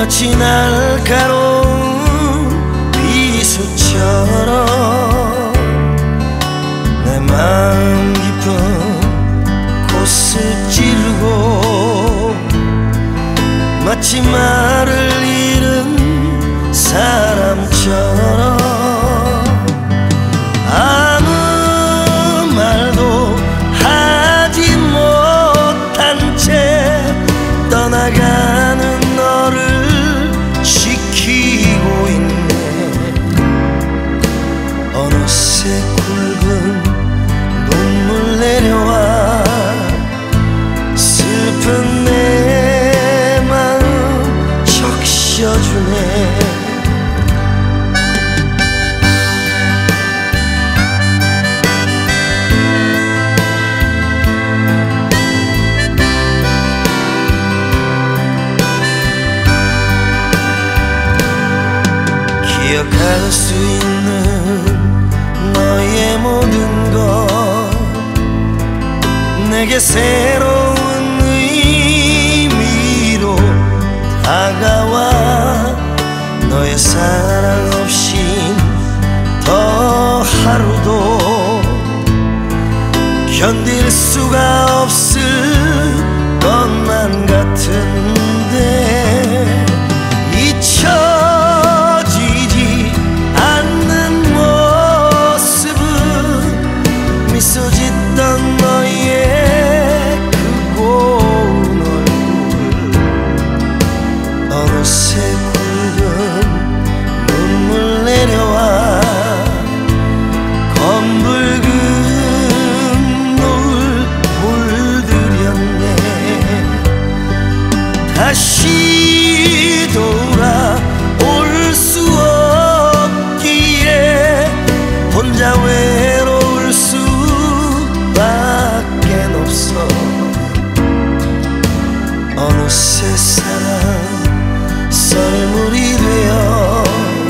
마치 날카로운 비수처럼 내 마음 깊은 곳을 찌르고 마치 말을 잃은 사람처럼 아무 말도 하지 못한 채 떠나가는 너를 지키고 있네. 어느새 굵은 눈물 내려와 슬픈 내 마음 적셔주네. 기억할 수 있는 너의 모든 것 내게 새로운 의미로 다가와 너의 사랑 없인 더 하루도 견딜 수가 없을 것만 같은데 잊혀지지 않는 모습은 미소 짓던 너의 그 고운 얼굴 어느새 굵은 눈물 내려와 검붉은 노을 물들였네. 다시 돌아올 수 없기에 혼자 외로울 수밖에 없어. 어느새 사랑 썰물이 되어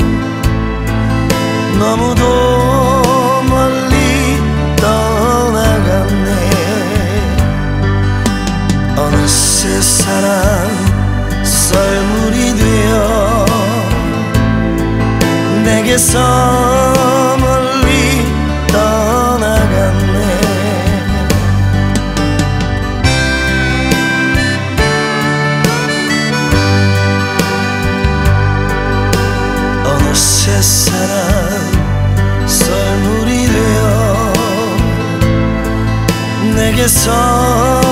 너무도 멀리 떠나갔네. 어느새 사랑 썰물이 되어 내게서 멀리 떠나갔네. 어느새 사랑 썰물이 되어 내게서